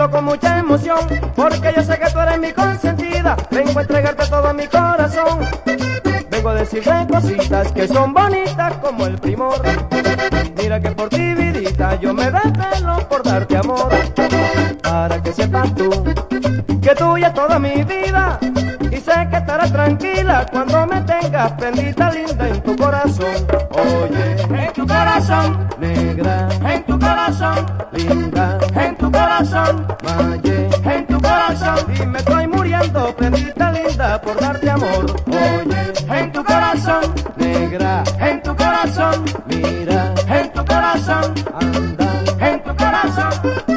recíbelo con mucha emoción, porque yo sé que tú eres mi consentida. Vengo a entregarte todo mi corazón. Vengo a decirte cositas que son bonitas como el primor. Mira que por ti, vidita, yo me desvelo por darte amor. Para que sepas tú que tuya es toda mi vida, y sé que estarás tranquila cuando me tengas prendita linda en tu corazón. Oye, En tu corazón, negra, en tu corazón, linda, en tu corazón, Maye, en tu corazón, y me estoy muriendo prendita linda por darte amor. Oye, en tu corazón, negra, en tu corazón, mira, en tu corazón, anda, en tu corazón.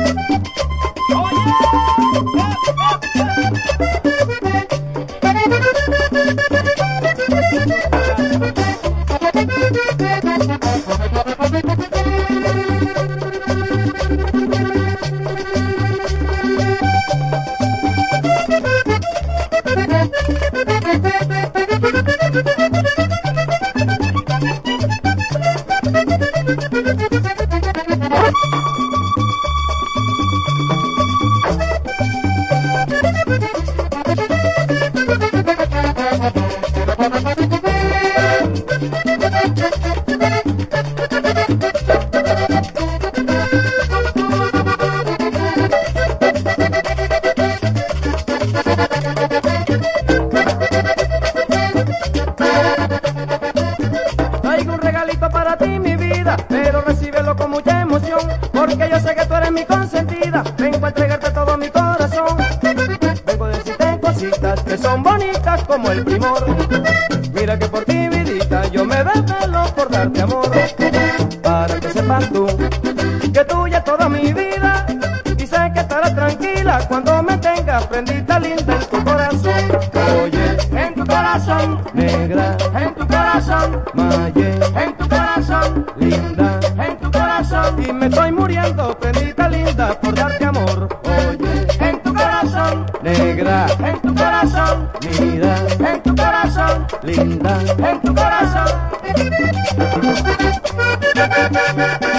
Traigo un regalito para ti, mi vida, pero recíbelo con mucha emoción, porque yo sé que tú eres mi consentida. Vengo a entregarte todo mi corazón. Vengo a decirte cositas que son bonitas como el primor. Mira que por ti, vidita, yo me desvelo por darte amor. Para que sepas tú que tuya es toda mi vida, y sé que estarás tranquila cuando me tengas prendita linda en tu corazón. Oye, En tu corazón, negra, en tu corazón, Maye, en tu corazón, linda, en tu corazón, y me estoy muriendo prendita linda por darte amor. Oye, en tu corazón, negra, en tu corazón, mira, en tu corazón, linda. en tu corazón.